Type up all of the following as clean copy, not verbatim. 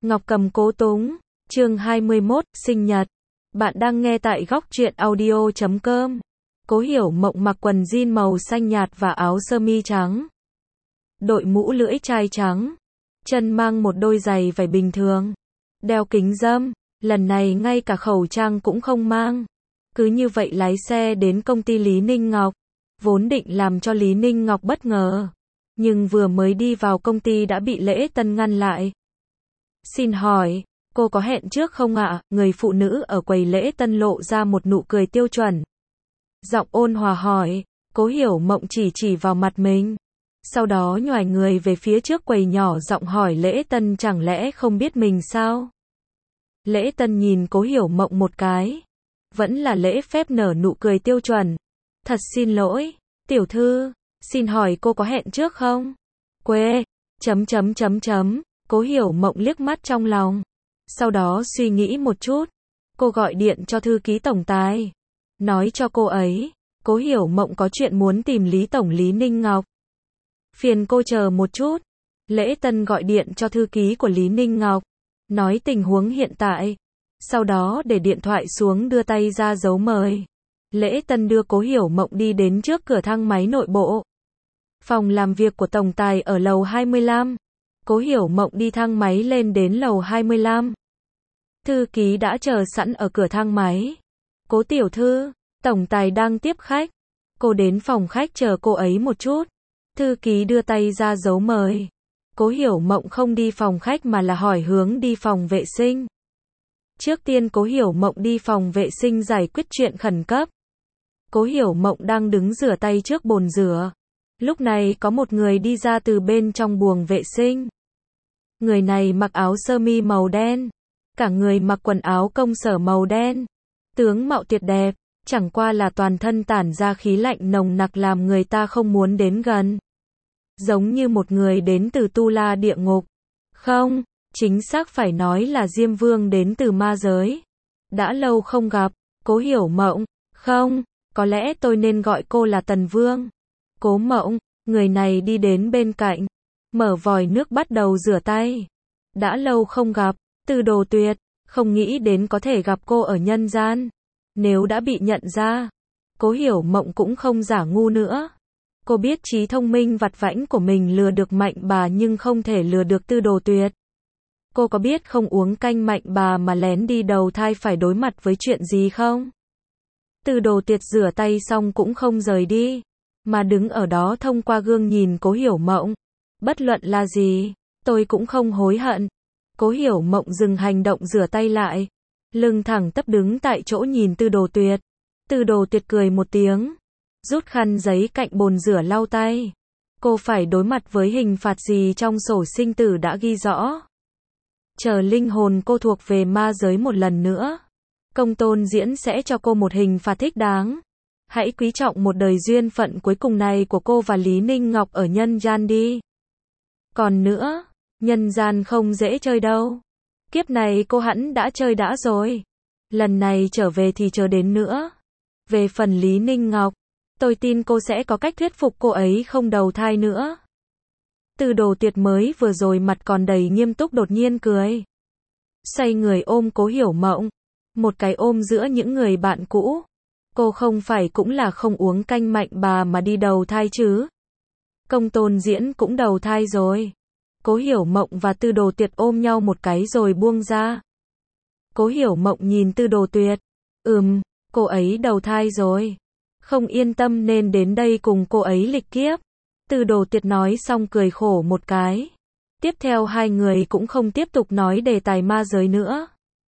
Ngọc Cầm Cố Túng, chương 21, sinh nhật. Bạn đang nghe tại góc truyện audio.com. Cố Hiểu Mộng mặc quần jean màu xanh nhạt và áo sơ mi trắng. Đội mũ lưỡi chai trắng. Chân mang một đôi giày vải bình thường. Đeo kính râm, lần này ngay cả khẩu trang cũng không mang. Cứ như vậy lái xe đến công ty Lý Ninh Ngọc. Vốn định làm cho Lý Ninh Ngọc bất ngờ. Nhưng vừa mới đi vào công ty đã bị Lễ Tân ngăn lại. Xin hỏi, cô có hẹn trước không ạ? Người phụ nữ ở quầy Lễ Tân lộ ra một nụ cười tiêu chuẩn. Giọng ôn hòa hỏi, Cố Hiểu Mộng chỉ vào mặt mình. Sau đó nhoài người về phía trước quầy nhỏ giọng hỏi Lễ Tân chẳng lẽ không biết mình sao? Lễ Tân nhìn Cố Hiểu Mộng một cái. Vẫn là lễ phép nở nụ cười tiêu chuẩn. Thật xin lỗi, tiểu thư, xin hỏi cô có hẹn trước không? Quê, Cố Hiểu Mộng liếc mắt trong lòng. Sau đó suy nghĩ một chút. Cô gọi điện cho thư ký tổng tài. Nói cho cô ấy, Cố Hiểu Mộng có chuyện muốn tìm Lý Tổng Lý Ninh Ngọc. Phiền cô chờ một chút. Lễ Tân gọi điện cho thư ký của Lý Ninh Ngọc. Nói tình huống hiện tại. Sau đó để điện thoại xuống đưa tay ra dấu mời. Lễ Tân đưa Cố Hiểu Mộng đi đến trước cửa thang máy nội bộ. Phòng làm việc của tổng tài ở lầu 25. Cố Hiểu Mộng đi thang máy lên đến lầu 25. Thư ký đã chờ sẵn ở cửa thang máy. Cố tiểu thư, tổng tài đang tiếp khách. Cô đến phòng khách chờ cô ấy một chút. Thư ký đưa tay ra dấu mời. Cố Hiểu Mộng không đi phòng khách mà là hỏi hướng đi phòng vệ sinh. Trước tiên Cố Hiểu Mộng đi phòng vệ sinh giải quyết chuyện khẩn cấp. Cố Hiểu Mộng đang đứng rửa tay trước bồn rửa. Lúc này có một người đi ra từ bên trong buồng vệ sinh. Người này mặc áo sơ mi màu đen. Cả người mặc quần áo công sở màu đen. Tướng mạo tuyệt đẹp, chẳng qua là toàn thân tản ra khí lạnh nồng nặc làm người ta không muốn đến gần. Giống như một người đến từ Tu La địa ngục. Không, chính xác phải nói là Diêm Vương đến từ ma giới. Đã lâu không gặp, Cố Hiểu Mộng. Không, có lẽ tôi nên gọi cô là Tần Vương. Cố Mộng, người này đi đến bên cạnh. Mở vòi nước bắt đầu rửa tay. Đã lâu không gặp, Từ Đồ Tuyệt, không nghĩ đến có thể gặp cô ở nhân gian. Nếu đã bị nhận ra, Cố Hiểu Mộng cũng không giả ngu nữa. Cô biết trí thông minh vặt vãnh của mình lừa được Mạnh Bà nhưng không thể lừa được Từ Đồ Tuyệt. Cô có biết không uống canh Mạnh Bà mà lén đi đầu thai phải đối mặt với chuyện gì không? Từ Đồ Tuyệt rửa tay xong cũng không rời đi, mà đứng ở đó thông qua gương nhìn Cố Hiểu Mộng. Bất luận là gì, tôi cũng không hối hận. Cố Hiểu Mộng dừng hành động rửa tay lại. Lưng thẳng tắp đứng tại chỗ nhìn Từ Đồ Tuyệt. Từ Đồ Tuyệt cười một tiếng. Rút khăn giấy cạnh bồn rửa lau tay. Cô phải đối mặt với hình phạt gì trong sổ sinh tử đã ghi rõ. Chờ linh hồn cô thuộc về ma giới một lần nữa. Công Tôn Diễn sẽ cho cô một hình phạt thích đáng. Hãy quý trọng một đời duyên phận cuối cùng này của cô và Lý Ninh Ngọc ở nhân gian đi. Còn nữa, nhân gian không dễ chơi đâu. Kiếp này cô hẳn đã chơi đã rồi. Lần này trở về thì chờ đến nữa. Về phần Lý Ninh Ngọc, tôi tin cô sẽ có cách thuyết phục cô ấy không đầu thai nữa. Từ Đồ Tuyệt mới vừa rồi mặt còn đầy nghiêm túc đột nhiên cười. Xoay người ôm Cố Hiểu Mộng. Một cái ôm giữa những người bạn cũ. Cô không phải cũng là không uống canh Mạnh Bà mà đi đầu thai chứ? Công Tôn Diễn cũng đầu thai rồi. Cố Hiểu Mộng và Từ Đồ Tuyệt ôm nhau một cái rồi buông ra. Cố Hiểu Mộng nhìn Từ Đồ Tuyệt. Cô ấy đầu thai rồi. Không yên tâm nên đến đây cùng cô ấy lịch kiếp. Từ Đồ Tuyệt nói xong cười khổ một cái. Tiếp theo hai người cũng không tiếp tục nói đề tài ma giới nữa.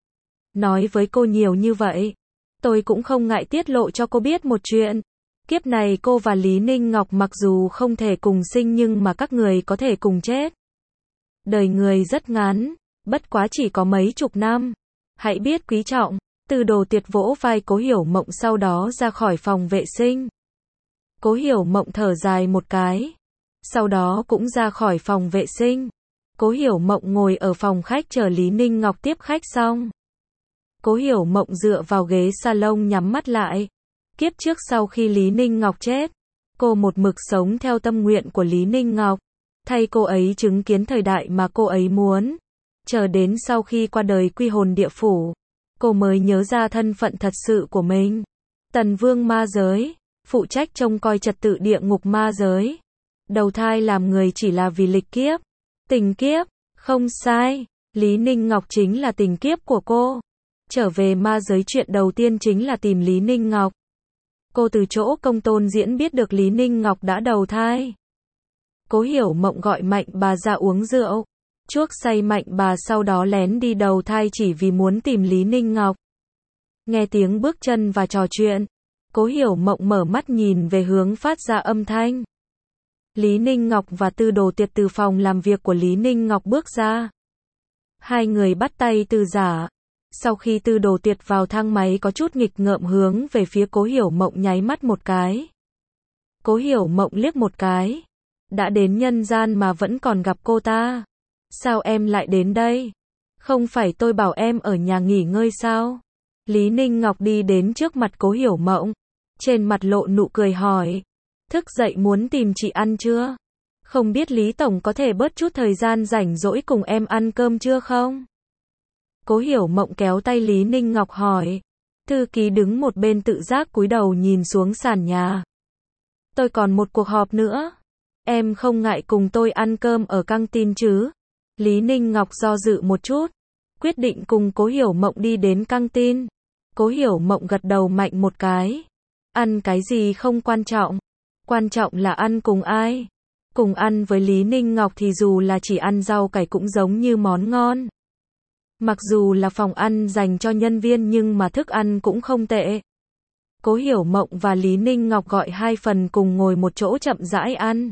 Nói với cô nhiều như vậy, tôi cũng không ngại tiết lộ cho cô biết một chuyện. Kiếp này cô và Lý Ninh Ngọc mặc dù không thể cùng sinh nhưng mà các người có thể cùng chết. Đời người rất ngắn, bất quá chỉ có mấy chục năm. Hãy biết quý trọng. Từ Đồ Tuyệt vỗ vai Cố Hiểu Mộng sau đó ra khỏi phòng vệ sinh. Cố Hiểu Mộng thở dài một cái. Sau đó cũng ra khỏi phòng vệ sinh. Cố Hiểu Mộng ngồi ở phòng khách chờ Lý Ninh Ngọc tiếp khách xong. Cố Hiểu Mộng dựa vào ghế salon nhắm mắt lại. Kiếp trước sau khi Lý Ninh Ngọc chết, cô một mực sống theo tâm nguyện của Lý Ninh Ngọc. Thay cô ấy chứng kiến thời đại mà cô ấy muốn. Chờ đến sau khi qua đời quy hồn địa phủ, cô mới nhớ ra thân phận thật sự của mình. Tần Vương ma giới, phụ trách trông coi trật tự địa ngục ma giới. Đầu thai làm người chỉ là vì lịch kiếp, tình kiếp, không sai, Lý Ninh Ngọc chính là tình kiếp của cô. Trở về ma giới chuyện đầu tiên chính là tìm Lý Ninh Ngọc. Cô từ chỗ Công Tôn Diễn biết được Lý Ninh Ngọc đã đầu thai. Cố Hiểu Mộng gọi Mạnh bà ra uống rượu, chuốc say Mạnh bà sau đó lén đi đầu thai chỉ vì muốn tìm Lý Ninh Ngọc. Nghe tiếng bước chân và trò chuyện, Cố Hiểu Mộng mở mắt nhìn về hướng phát ra âm thanh. Lý Ninh Ngọc và Tư Đồ Tiệp từ phòng làm việc của Lý Ninh Ngọc bước ra. Hai người bắt tay Tư Giả. Sau khi Tư Đồ Tiệp vào thang máy có chút nghịch ngợm hướng về phía Cố Hiểu Mộng nháy mắt một cái. Cố Hiểu Mộng liếc một cái. Đã đến nhân gian mà vẫn còn gặp cô ta. Sao em lại đến đây? Không phải tôi bảo em ở nhà nghỉ ngơi sao? Lý Ninh Ngọc đi đến trước mặt Cố Hiểu Mộng. Trên mặt lộ nụ cười hỏi. Thức dậy muốn tìm chị ăn chưa? Không biết Lý Tổng có thể bớt chút thời gian rảnh rỗi cùng em ăn cơm chưa không? Cố Hiểu Mộng kéo tay Lý Ninh Ngọc hỏi. Thư ký đứng một bên tự giác cúi đầu nhìn xuống sàn nhà. Tôi còn một cuộc họp nữa. Em không ngại cùng tôi ăn cơm ở căng tin chứ? Lý Ninh Ngọc do dự một chút, quyết định cùng Cố Hiểu Mộng đi đến căng tin. Cố Hiểu Mộng gật đầu mạnh một cái. Ăn cái gì không quan trọng. Quan trọng là ăn cùng ai. Cùng ăn với Lý Ninh Ngọc thì dù là chỉ ăn rau cải cũng giống như món ngon. Mặc dù là phòng ăn dành cho nhân viên nhưng mà thức ăn cũng không tệ. Cố Hiểu Mộng và Lý Ninh Ngọc gọi 2 phần cùng ngồi một chỗ chậm rãi ăn.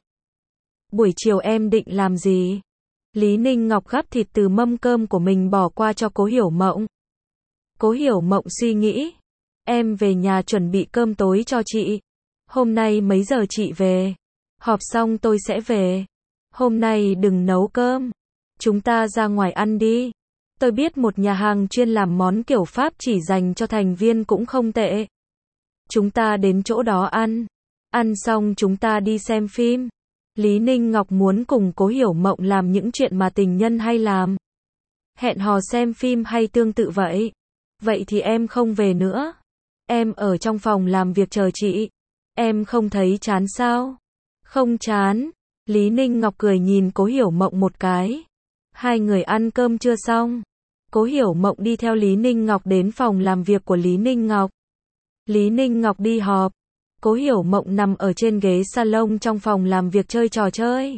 Buổi chiều em định làm gì? Lý Ninh Ngọc gắp thịt từ mâm cơm của mình bỏ qua cho Cố Hiểu Mộng. Cố Hiểu Mộng suy nghĩ. Em về nhà chuẩn bị cơm tối cho chị. Hôm nay mấy giờ chị về? Họp xong tôi sẽ về. Hôm nay đừng nấu cơm. Chúng ta ra ngoài ăn đi. Tôi biết một nhà hàng chuyên làm món kiểu Pháp chỉ dành cho thành viên cũng không tệ. Chúng ta đến chỗ đó ăn. Ăn xong chúng ta đi xem phim. Lý Ninh Ngọc muốn cùng Cố Hiểu Mộng làm những chuyện mà tình nhân hay làm. Hẹn hò xem phim hay tương tự vậy. Vậy thì em không về nữa. Em ở trong phòng làm việc chờ chị. Em không thấy chán sao? Không chán. Lý Ninh Ngọc cười nhìn Cố Hiểu Mộng một cái. Hai người ăn cơm chưa xong. Cố Hiểu Mộng đi theo Lý Ninh Ngọc đến phòng làm việc của Lý Ninh Ngọc. Lý Ninh Ngọc đi họp. Cố Hiểu Mộng nằm ở trên ghế salon trong phòng làm việc chơi trò chơi.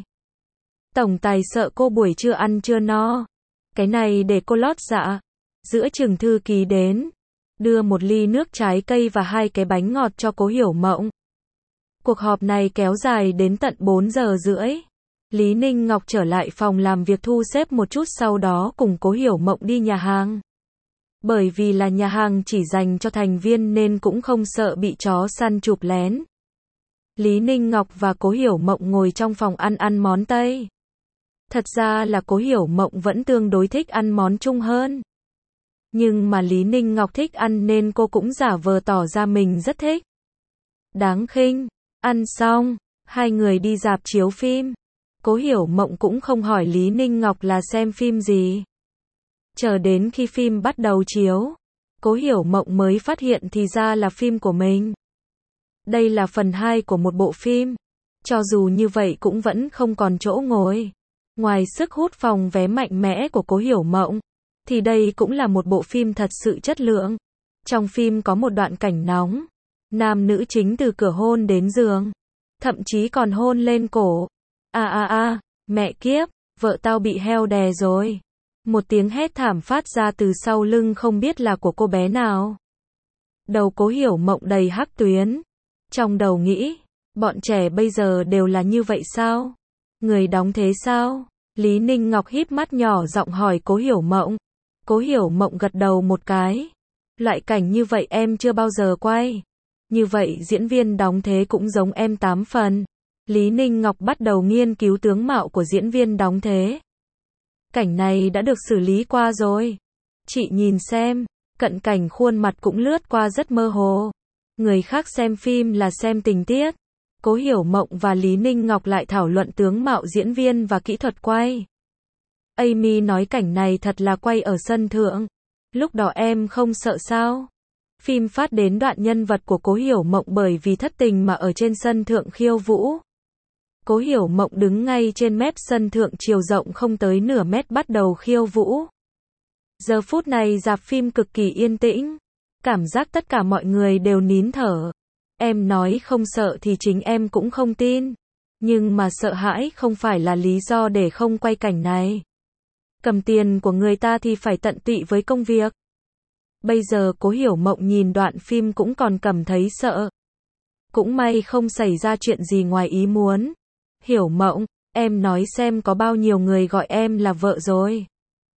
Tổng tài sợ cô buổi trưa ăn chưa no. Cái này để cô lót dạ. Giữa chừng thư ký đến. Đưa một ly nước trái cây và 2 cái bánh ngọt cho Cố Hiểu Mộng. Cuộc họp này kéo dài đến tận 4 giờ rưỡi. Lý Ninh Ngọc trở lại phòng làm việc thu xếp một chút sau đó cùng Cố Hiểu Mộng đi nhà hàng. Bởi vì là nhà hàng chỉ dành cho thành viên nên cũng không sợ bị chó săn chụp lén. Lý Ninh Ngọc và Cố Hiểu Mộng ngồi trong phòng ăn món Tây. Thật ra là Cố Hiểu Mộng vẫn tương đối thích ăn món Trung hơn. Nhưng mà Lý Ninh Ngọc thích ăn nên cô cũng giả vờ tỏ ra mình rất thích. Đáng khinh. Ăn xong, hai người đi rạp chiếu phim. Cố Hiểu Mộng cũng không hỏi Lý Ninh Ngọc là xem phim gì. Chờ đến khi phim bắt đầu chiếu, Cố Hiểu Mộng mới phát hiện thì ra là phim của mình. Đây là phần 2 của một bộ phim. Cho dù như vậy cũng vẫn không còn chỗ ngồi. Ngoài sức hút phòng vé mạnh mẽ của Cố Hiểu Mộng, thì đây cũng là một bộ phim thật sự chất lượng. Trong phim có một đoạn cảnh nóng. Nam nữ chính từ cửa hôn đến giường. Thậm chí còn hôn lên cổ. Mẹ kiếp, vợ tao bị heo đè rồi. Một tiếng hét thảm phát ra từ sau lưng không biết là của cô bé nào. Đầu Cố Hiểu Mộng đầy hắc tuyến. Trong đầu nghĩ, bọn trẻ bây giờ đều là như vậy sao? Người đóng thế sao? Lý Ninh Ngọc híp mắt nhỏ giọng hỏi Cố Hiểu Mộng. Cố Hiểu Mộng gật đầu một cái. Loại cảnh như vậy em chưa bao giờ quay. Như vậy diễn viên đóng thế cũng giống em 8 phần. Lý Ninh Ngọc bắt đầu nghiên cứu tướng mạo của diễn viên đóng thế. Cảnh này đã được xử lý qua rồi. Chị nhìn xem, cận cảnh khuôn mặt cũng lướt qua rất mơ hồ. Người khác xem phim là xem tình tiết. Cố Hiểu Mộng và Lý Ninh Ngọc lại thảo luận tướng mạo diễn viên và kỹ thuật quay. Amy nói cảnh này thật là quay ở sân thượng. Lúc đó em không sợ sao? Phim phát đến đoạn nhân vật của Cố Hiểu Mộng bởi vì thất tình mà ở trên sân thượng khiêu vũ. Cố Hiểu Mộng đứng ngay trên mép sân thượng chiều rộng không tới nửa mét bắt đầu khiêu vũ. Giờ phút này rạp phim cực kỳ yên tĩnh. Cảm giác tất cả mọi người đều nín thở. Em nói không sợ thì chính em cũng không tin. Nhưng mà sợ hãi không phải là lý do để không quay cảnh này. Cầm tiền của người ta thì phải tận tụy với công việc. Bây giờ Cố Hiểu Mộng nhìn đoạn phim cũng còn cảm thấy sợ. Cũng may không xảy ra chuyện gì ngoài ý muốn. Hiểu Mộng, em nói xem có bao nhiêu người gọi em là vợ rồi.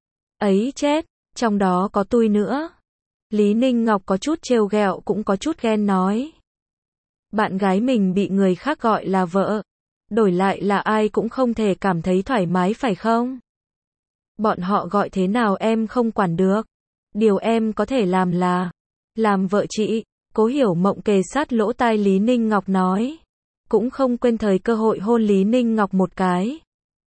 Ấy chết, trong đó có tôi nữa. Lý Ninh Ngọc có chút trêu ghẹo cũng có chút ghen nói. Bạn gái mình bị người khác gọi là vợ. Đổi lại là ai cũng không thể cảm thấy thoải mái phải không? Bọn họ gọi thế nào em không quản được. Điều em có thể làm là làm vợ chị. Cố Hiểu Mộng kề sát lỗ tai Lý Ninh Ngọc nói. Cũng không quên thời cơ hội hôn Lý Ninh Ngọc một cái.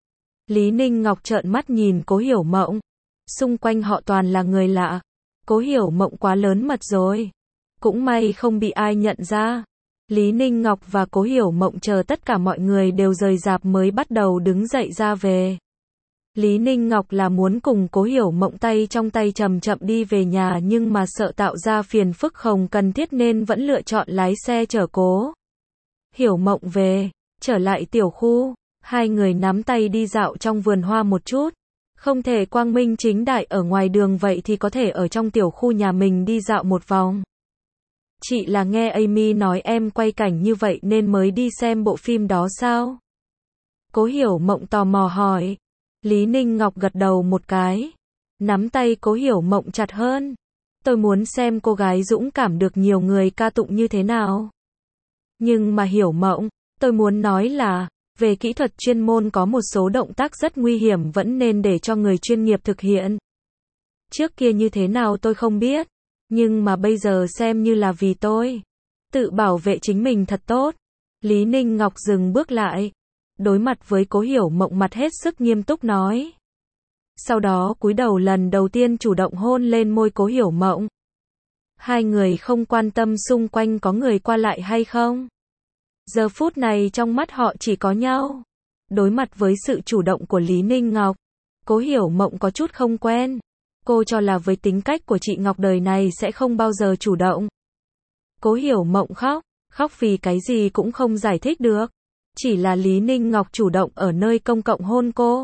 Lý Ninh Ngọc trợn mắt nhìn Cố Hiểu Mộng. Xung quanh họ toàn là người lạ. Cố Hiểu Mộng quá lớn mật rồi. Cũng may không bị ai nhận ra. Lý Ninh Ngọc và Cố Hiểu Mộng chờ tất cả mọi người đều rời rạp mới bắt đầu đứng dậy ra về. Lý Ninh Ngọc là muốn cùng Cố Hiểu Mộng tay trong tay chậm chậm đi về nhà nhưng mà sợ tạo ra phiền phức không cần thiết nên vẫn lựa chọn lái xe chở Cố Hiểu Mộng về. Trở lại tiểu khu, hai người nắm tay đi dạo trong vườn hoa một chút. Không thể quang minh chính đại ở ngoài đường vậy thì có thể ở trong tiểu khu nhà mình đi dạo một vòng. Chị là nghe Amy nói em quay cảnh như vậy nên mới đi xem bộ phim đó sao? Cố Hiểu Mộng tò mò hỏi. Lý Ninh Ngọc gật đầu một cái. Nắm tay Cố Hiểu Mộng chặt hơn. Tôi muốn xem cô gái dũng cảm được nhiều người ca tụng như thế nào. Nhưng mà Hiểu Mộng, tôi muốn nói là, về kỹ thuật chuyên môn có một số động tác rất nguy hiểm vẫn nên để cho người chuyên nghiệp thực hiện. Trước kia như thế nào tôi không biết. Nhưng mà bây giờ xem như là vì tôi tự bảo vệ chính mình thật tốt. Lý Ninh Ngọc dừng bước lại. Đối mặt với Cố Hiểu Mộng mặt hết sức nghiêm túc nói. Sau đó cúi đầu lần đầu tiên chủ động hôn lên môi Cố Hiểu Mộng. Hai người không quan tâm xung quanh có người qua lại hay không. Giờ phút này trong mắt họ chỉ có nhau. Đối mặt với sự chủ động của Lý Ninh Ngọc, Cố Hiểu Mộng có chút không quen. Cô cho là với tính cách của chị Ngọc đời này sẽ không bao giờ chủ động. Cố Hiểu Mộng khóc, khóc vì cái gì cũng không giải thích được. Chỉ là Lý Ninh Ngọc chủ động ở nơi công cộng hôn cô.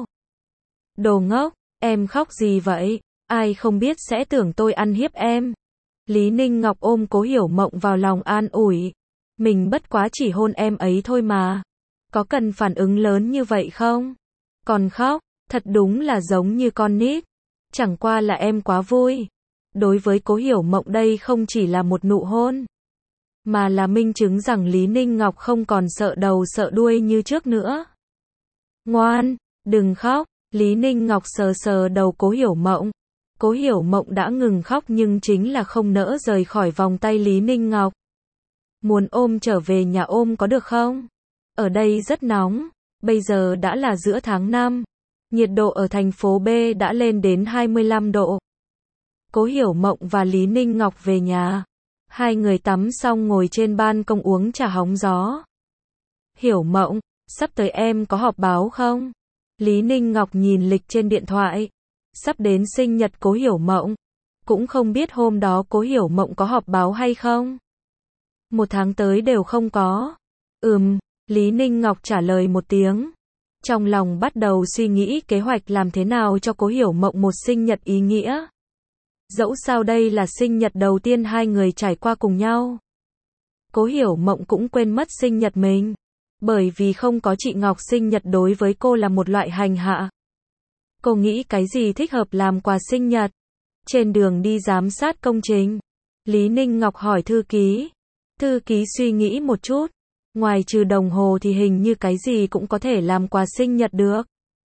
Đồ ngốc, em khóc gì vậy? Ai không biết sẽ tưởng tôi ăn hiếp em. Lý Ninh Ngọc ôm Cố Hiểu Mộng vào lòng an ủi. Mình bất quá chỉ hôn em ấy thôi mà. Có cần phản ứng lớn như vậy không? Còn khóc, thật đúng là giống như con nít. Chẳng qua là em quá vui. Đối với Cố Hiểu Mộng đây không chỉ là một nụ hôn, mà là minh chứng rằng Lý Ninh Ngọc không còn sợ đầu sợ đuôi như trước nữa. Ngoan, đừng khóc. Lý Ninh Ngọc sờ sờ đầu Cố Hiểu Mộng. Cố Hiểu Mộng đã ngừng khóc nhưng chính là không nỡ rời khỏi vòng tay Lý Ninh Ngọc. Muốn ôm trở về nhà ôm có được không? Ở đây rất nóng. Bây giờ đã là giữa tháng 5. Nhiệt độ ở thành phố B đã lên đến 25 độ. Cố Hiểu Mộng và Lý Ninh Ngọc về nhà. Hai người tắm xong ngồi trên ban công uống trà hóng gió. Hiểu Mộng, sắp tới em có họp báo không? Lý Ninh Ngọc nhìn lịch trên điện thoại. Sắp đến sinh nhật Cố Hiểu Mộng. Cũng không biết hôm đó Cố Hiểu Mộng có họp báo hay không? 1 tháng tới đều không có. Lý Ninh Ngọc trả lời một tiếng. Trong lòng bắt đầu suy nghĩ kế hoạch làm thế nào cho Cố Hiểu Mộng một sinh nhật ý nghĩa. Dẫu sao đây là sinh nhật đầu tiên hai người trải qua cùng nhau. Cố Hiểu Mộng cũng quên mất sinh nhật mình. Bởi vì không có chị Ngọc sinh nhật đối với cô là một loại hành hạ. Cô nghĩ cái gì thích hợp làm quà sinh nhật. Trên đường đi giám sát công trình, Lý Ninh Ngọc hỏi thư ký. Thư ký suy nghĩ một chút. Ngoài trừ đồng hồ thì hình như cái gì cũng có thể làm quà sinh nhật được.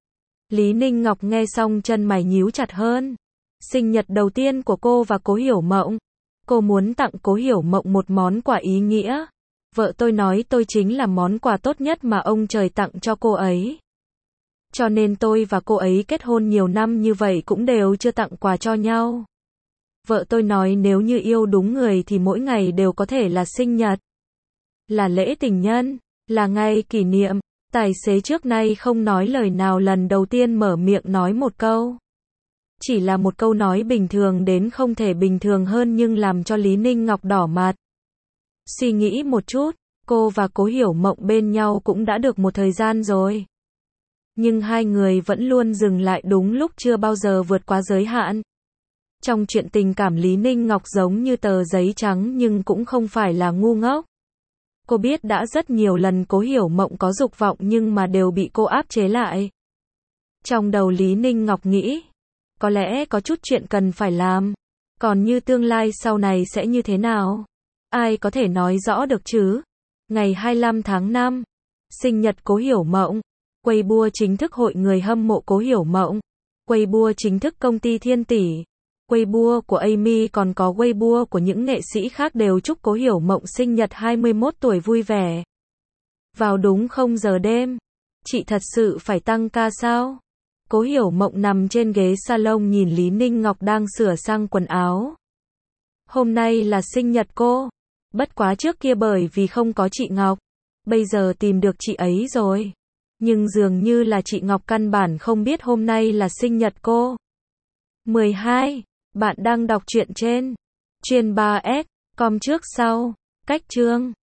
Lý Ninh Ngọc nghe xong chân mày nhíu chặt hơn. Sinh nhật đầu tiên của cô và Cố Hiểu Mộng. Cô muốn tặng Cố Hiểu Mộng một món quà ý nghĩa. Vợ tôi nói tôi chính là món quà tốt nhất mà ông trời tặng cho cô ấy. Cho nên tôi và cô ấy kết hôn nhiều năm như vậy cũng đều chưa tặng quà cho nhau. Vợ tôi nói nếu như yêu đúng người thì mỗi ngày đều có thể là sinh nhật, là lễ tình nhân, là ngày kỷ niệm. Tài xế trước nay không nói lời nào, lần đầu tiên mở miệng nói một câu. Chỉ là một câu nói bình thường đến không thể bình thường hơn nhưng làm cho Lý Ninh Ngọc đỏ mặt. Suy nghĩ một chút, cô và Cố Hiểu Mộng bên nhau cũng đã được một thời gian rồi. Nhưng hai người vẫn luôn dừng lại đúng lúc, chưa bao giờ vượt quá giới hạn. Trong chuyện tình cảm Lý Ninh Ngọc giống như tờ giấy trắng nhưng cũng không phải là ngu ngốc. Cô biết đã rất nhiều lần Cố Hiểu Mộng có dục vọng nhưng mà đều bị cô áp chế lại. Trong đầu Lý Ninh Ngọc nghĩ, có lẽ có chút chuyện cần phải làm. Còn như tương lai sau này sẽ như thế nào? Ai có thể nói rõ được chứ? Ngày 25 tháng 5, sinh nhật Cố Hiểu Mộng. Weibo chính thức hội người hâm mộ Cố Hiểu Mộng. Weibo chính thức công ty Thiên Tỷ. Weibo của Amy còn có Weibo của những nghệ sĩ khác đều chúc Cố Hiểu Mộng sinh nhật 21 tuổi vui vẻ. Vào đúng 0 giờ đêm. Chị thật sự phải tăng ca sao? Cố Hiểu Mộng nằm trên ghế salon nhìn Lý Ninh Ngọc đang sửa sang quần áo. Hôm nay là sinh nhật cô. Bất quá trước kia bởi vì không có chị Ngọc, bây giờ tìm được chị ấy rồi. Nhưng dường như là chị Ngọc căn bản không biết hôm nay là sinh nhật cô. 12. Bạn đang đọc truyện trên Chuyên 3S, com trước sau, cách chương.